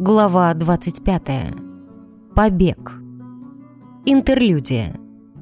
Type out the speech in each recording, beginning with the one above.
Глава 25. Побег. Интерлюдия.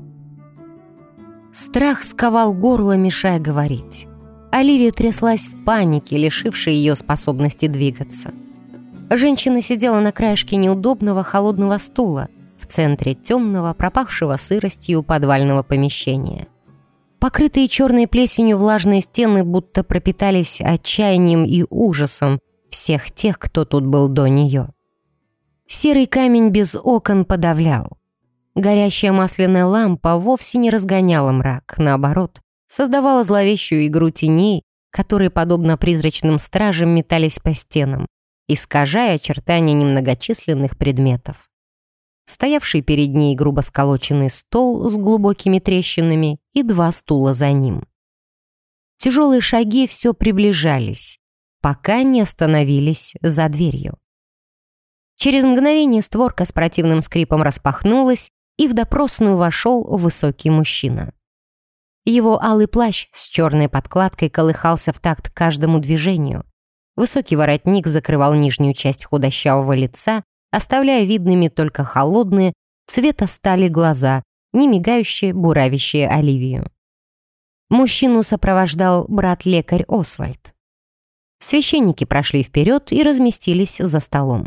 Страх сковал горло, мешая говорить. Оливия тряслась в панике, лишившей ее способности двигаться. Женщина сидела на краешке неудобного холодного стула в центре темного, пропахшего сыростью подвального помещения. Покрытые черной плесенью влажные стены будто пропитались отчаянием и ужасом всех тех, кто тут был до нее. Серый камень без окон подавлял. Горящая масляная лампа вовсе не разгоняла мрак, наоборот, создавала зловещую игру теней, которые, подобно призрачным стражам, метались по стенам, искажая очертания немногочисленных предметов. Стоявший перед ней грубо сколоченный стол с глубокими трещинами и 2 стула за ним. Тяжелые шаги все приближались, пока не остановились за дверью. Через мгновение створка с противным скрипом распахнулась, и в допросную вошел высокий мужчина. Его алый плащ с черной подкладкой колыхался в такт каждому движению. Высокий воротник закрывал нижнюю часть худощавого лица, оставляя видными только холодные, цвета стали глаза, не мигающие, буравящие Оливию. Мужчину сопровождал брат-лекарь Освальд. Священники прошли вперед и разместились за столом.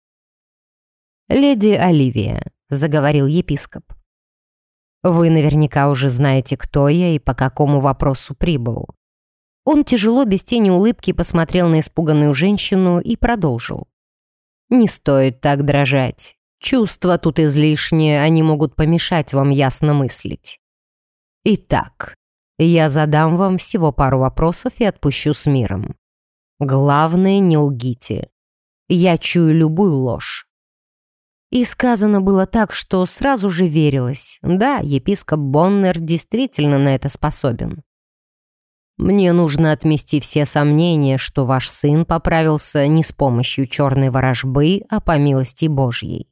«Леди Оливия», — заговорил епископ, — «вы наверняка уже знаете, кто я и по какому вопросу прибыл». Он тяжело, без тени улыбки, посмотрел на испуганную женщину и продолжил. «Не стоит так дрожать. Чувства тут излишние, они могут помешать вам ясно мыслить. Итак, я задам вам всего пару вопросов и отпущу с миром. Главное, не лгите. Я чую любую ложь». И сказано было так, что сразу же верилось. Да, епископ Боннер действительно на это способен. «Мне нужно отмести все сомнения, что ваш сын поправился не с помощью черной ворожбы, а по милости Божьей».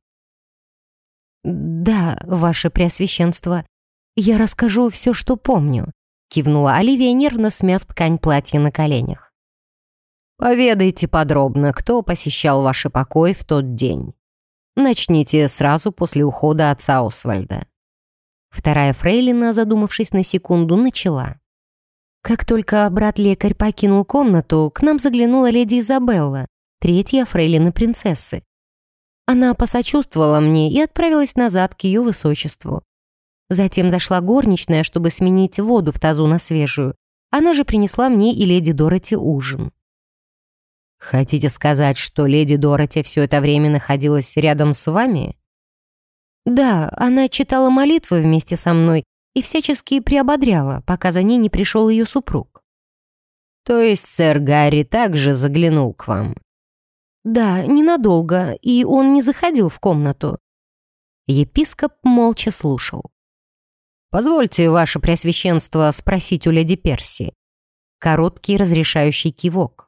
«Да, ваше преосвященство, я расскажу все, что помню», кивнула Оливия, нервно смяв ткань платья на коленях. «Поведайте подробно, кто посещал ваши покои в тот день. Начните сразу после ухода отца Освальда». Вторая фрейлина, задумавшись на секунду, начала. «Как только брат-лекарь покинул комнату, к нам заглянула леди Изабелла, третья фрейлина принцессы. Она посочувствовала мне и отправилась назад к ее высочеству. Затем зашла горничная, чтобы сменить воду в тазу на свежую. Она же принесла мне и леди Дороти ужин». «Хотите сказать, что леди Дороти все это время находилась рядом с вами?» «Да, она читала молитвы вместе со мной и всячески приободряла, пока за ней не пришел ее супруг». «То есть сэр Гарри также заглянул к вам?» «Да, ненадолго, и он не заходил в комнату». Епископ молча слушал. «Позвольте, ваше преосвященство, спросить у леди Перси». Короткий разрешающий кивок.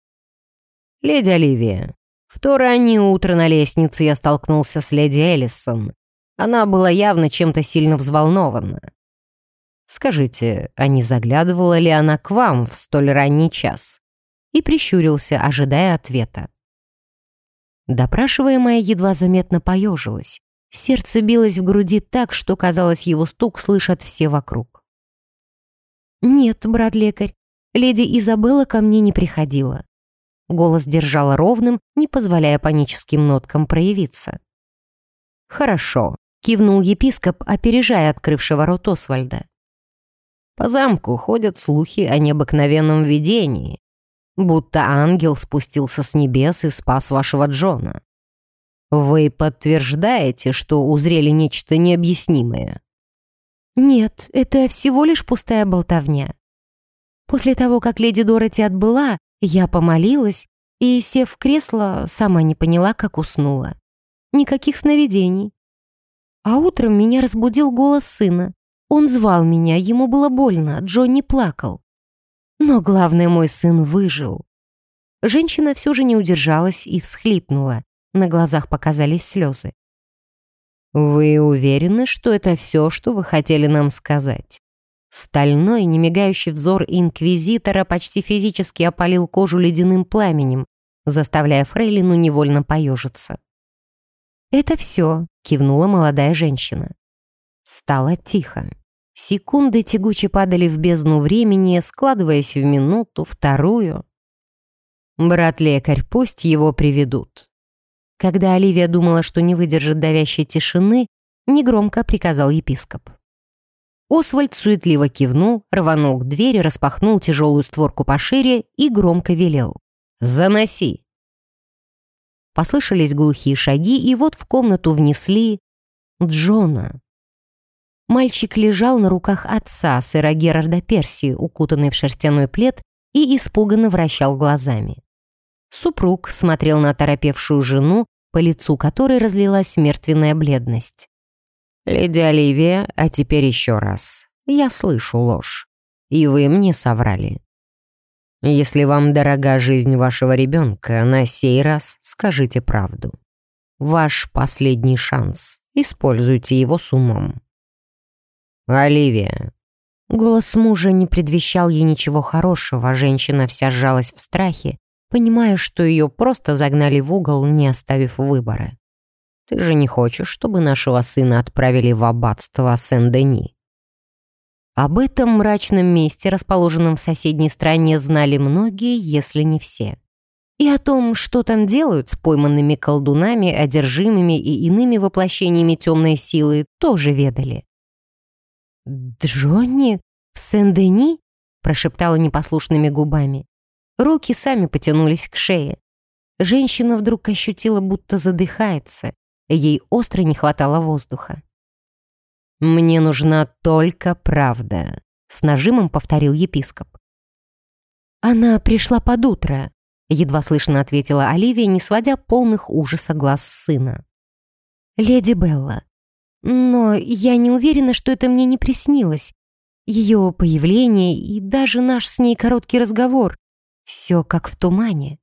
«Леди Оливия, в то раннее утро на лестнице я столкнулся с леди Эллисон. Она была явно чем-то сильно взволнована. Скажите, а не заглядывала ли она к вам в столь ранний час?» И прищурился, ожидая ответа. Допрашиваемая едва заметно поежилась. Сердце билось в груди так, что, казалось, его стук слышат все вокруг. «Нет, брат-лекарь, леди Изабелла ко мне не приходила». Голос держала ровным, не позволяя паническим ноткам проявиться. «Хорошо», — кивнул епископ, опережая открывшего рот Освальда. «По замку ходят слухи о необыкновенном видении, будто ангел спустился с небес и спас вашего Джона. Вы подтверждаете, что узрели нечто необъяснимое?» «Нет, это всего лишь пустая болтовня. После того, как леди Дороти отбыла, я помолилась и, сев в кресло, сама не поняла, как уснула. Никаких сновидений. А утром меня разбудил голос сына. Он звал меня, ему было больно, Джон не плакал. Но главное, мой сын выжил». Женщина все же не удержалась и всхлипнула. На глазах показались слезы. «Вы уверены, что это все, что вы хотели нам сказать?» Стальной, немигающий взор инквизитора почти физически опалил кожу ледяным пламенем, заставляя фрейлину невольно поежиться. «Это все», — кивнула молодая женщина. Стало тихо. Секунды тягуче падали в бездну времени, складываясь в минуту, вторую. «Брат-лекарь, пусть его приведут». Когда Оливия думала, что не выдержит давящей тишины, негромко приказал епископ. Освальд суетливо кивнул, рванул к двери, распахнул тяжелую створку пошире и громко велел: «Заноси!». Послышались глухие шаги, и вот в комнату внесли Джона. Мальчик лежал на руках отца, сэра Герарда Перси, укутанный в шерстяной плед, и испуганно вращал глазами. Супруг смотрел на оторопевшую жену, по лицу которой разлилась мертвенная бледность. «Леди Оливия, а теперь еще раз. Я слышу ложь. И вы мне соврали. Если вам дорога жизнь вашего ребенка, на сей раз скажите правду. Ваш последний шанс. Используйте его с умом». «Оливия». Голос мужа не предвещал ей ничего хорошего, женщина вся сжалась в страхе, понимая, что ее просто загнали в угол, не оставив выбора. «Ты же не хочешь, чтобы нашего сына отправили в аббатство Сен-Дени?» Об этом мрачном месте, расположенном в соседней стране, знали многие, если не все. И о том, что там делают с пойманными колдунами, одержимыми и иными воплощениями темной силы, тоже ведали. «Джонни? В Сен-Дени?» — прошептала непослушными губами. Руки сами потянулись к шее. Женщина вдруг ощутила, будто задыхается. Ей остро не хватало воздуха. «Мне нужна только правда», — с нажимом повторил епископ. «Она пришла под утро», — едва слышно ответила Оливия, не сводя полных ужаса глаз с сына. «Леди Белла, но я не уверена, что это мне не приснилось. Ее появление и даже наш с ней короткий разговор — все как в тумане».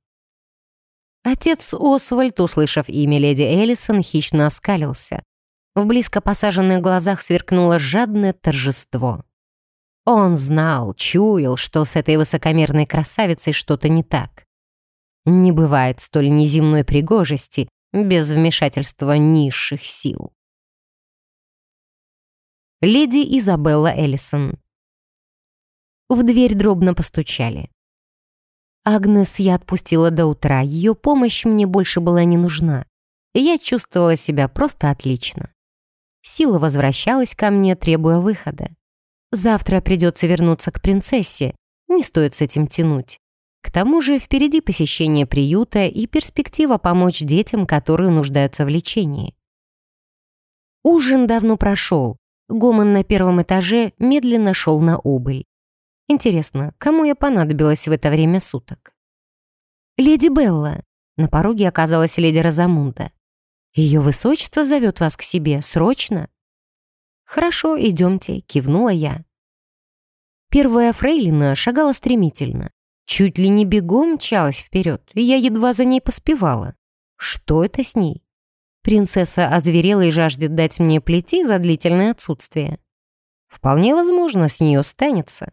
Отец Освальд, услышав имя леди Эллисон, хищно оскалился. В близко посаженных глазах сверкнуло жадное торжество. Он знал, чуял, что с этой высокомерной красавицей что-то не так. Не бывает столь неземной пригожести без вмешательства низших сил. Леди Изабелла Эллисон. В дверь дробно постучали. Агнес я отпустила до утра, ее помощь мне больше была не нужна. Я чувствовала себя просто отлично. Сила возвращалась ко мне, требуя выхода. Завтра придется вернуться к принцессе, не стоит с этим тянуть. К тому же впереди посещение приюта и перспектива помочь детям, которые нуждаются в лечении. Ужин давно прошел, гомон на первом этаже медленно шел на убыль. Интересно, кому я понадобилась в это время суток? «Леди Белла!» На пороге оказалась леди Розамунда. «Ее высочество зовет вас к себе, срочно!» «Хорошо, идемте», — кивнула я. Первая фрейлина шагала стремительно. Чуть ли не бегом мчалась вперед, и я едва за ней поспевала. Что это с ней? Принцесса озверела и жаждет дать мне плети за длительное отсутствие. Вполне возможно, с нее станется.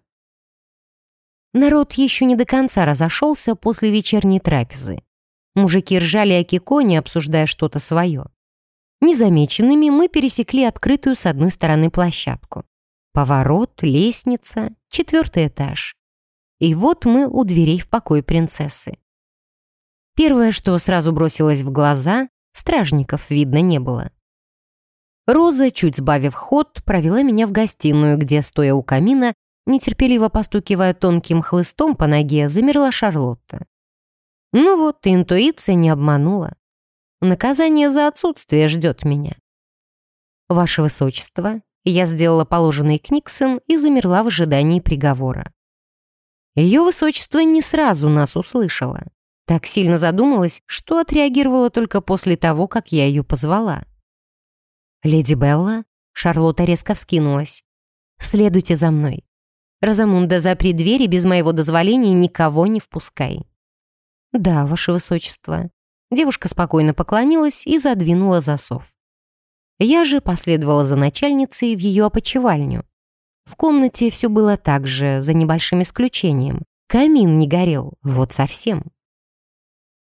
Народ еще не до конца разошелся после вечерней трапезы. Мужики ржали о Киконе, обсуждая что-то свое. Незамеченными мы пересекли открытую с одной стороны площадку. Поворот, лестница, 4-й этаж. И вот мы у дверей в покой принцессы. Первое, что сразу бросилось в глаза, стражников видно не было. Роза, чуть сбавив ход, провела меня в гостиную, где, стоя у камина, нетерпеливо постукивая тонким хлыстом по ноге, замерла Шарлотта. Ну вот, интуиция не обманула. Наказание за отсутствие ждет меня. «Ваше высочество», я сделала положенный книксон и замерла в ожидании приговора. Ее высочество не сразу нас услышала. Так сильно задумалась, что отреагировала только после того, как я ее позвала. «Леди Белла?» Шарлотта резко вскинулась. «Следуйте за мной. Розамунда, запри дверь и без моего дозволения никого не впускай». «Да, ваше высочество». Девушка спокойно поклонилась и задвинула засов. Я же последовала за начальницей в ее опочивальню. В комнате все было так же, за небольшим исключением. Камин не горел, вот совсем.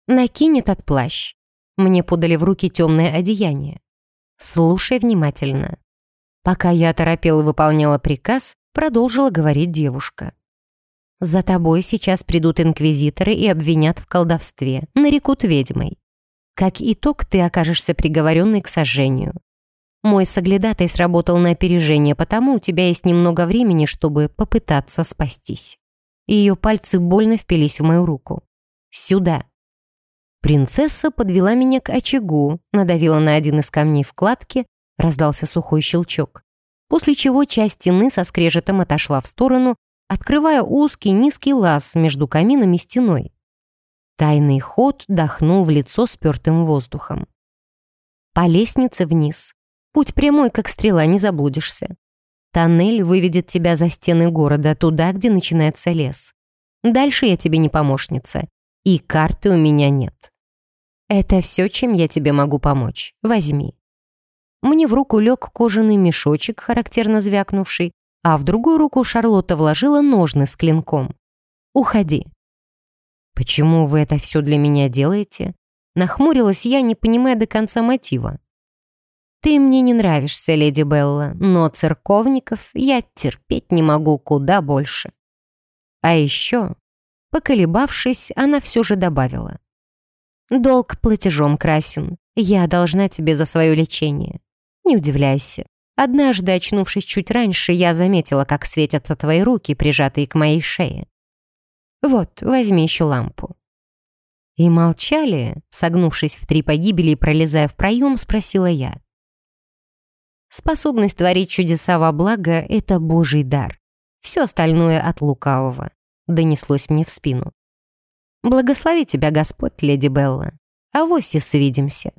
Накинь этот плащ. Мне подали в руки темное одеяние. Слушай внимательно. Пока я оторопела выполняла приказ, продолжила говорить девушка. За тобой сейчас придут инквизиторы и обвинят в колдовстве, нарекут ведьмой. Как итог, ты окажешься приговоренной к сожжению. Мой соглядатай сработал на опережение, потому у тебя есть немного времени, чтобы попытаться спастись. Ее пальцы больно впились в мою руку. Сюда. Принцесса подвела меня к очагу, надавила на один из камней вкладки, раздался сухой щелчок, после чего часть стены со скрежетом отошла в сторону, открывая узкий низкий лаз между камином и стеной. Тайный ход дохнул в лицо спертым воздухом. По лестнице вниз. Путь прямой, как стрела, не заблудишься. Тоннель выведет тебя за стены города, туда, где начинается лес. Дальше я тебе не помощница, и карты у меня нет. Это все, чем я тебе могу помочь. Возьми. Мне в руку лег кожаный мешочек, характерно звякнувший, а в другую руку Шарлотта вложила ножны с клинком. Уходи. Почему вы это все для меня делаете? Нахмурилась я, не понимая до конца мотива. Ты мне не нравишься, леди Белла, но церковников я терпеть не могу куда больше. А еще, поколебавшись, она все же добавила. Долг платежом красен. Я должна тебе за свое лечение. Не удивляйся. Однажды, очнувшись чуть раньше, я заметила, как светятся твои руки, прижатые к моей шее. Вот, возьми еще лампу. И молчали, согнувшись в 3 погибели и пролезая в проем, спросила я. Способность творить чудеса во благо — это Божий дар. Все остальное от лукавого, донеслось мне в спину. Благослови тебя Господь, леди Белла. Авось и свидимся.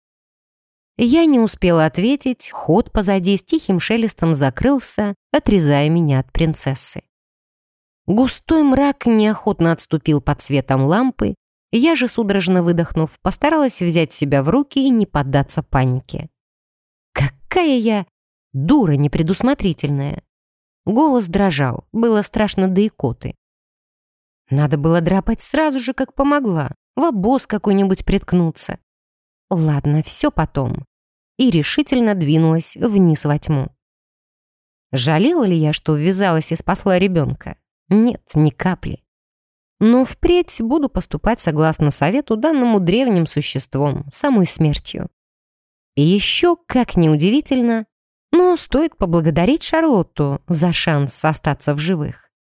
Я не успела ответить, ход позади с тихим шелестом закрылся, отрезая меня от принцессы. Густой мрак неохотно отступил под светом лампы, я же, судорожно выдохнув, постаралась взять себя в руки и не поддаться панике. Какая я дура непредусмотрительная. Голос дрожал, было страшно до икоты. Надо было драпать сразу же, как помогла, в обоз какой-нибудь приткнуться. Ладно, все потом. И решительно двинулась вниз во тьму. Жалела ли я, что ввязалась и спасла ребенка? Нет, ни капли. Но впредь буду поступать согласно совету, данному древним существом, самой смертью. И еще, как неудивительно, но стоит поблагодарить Шарлотту за шанс остаться в живых.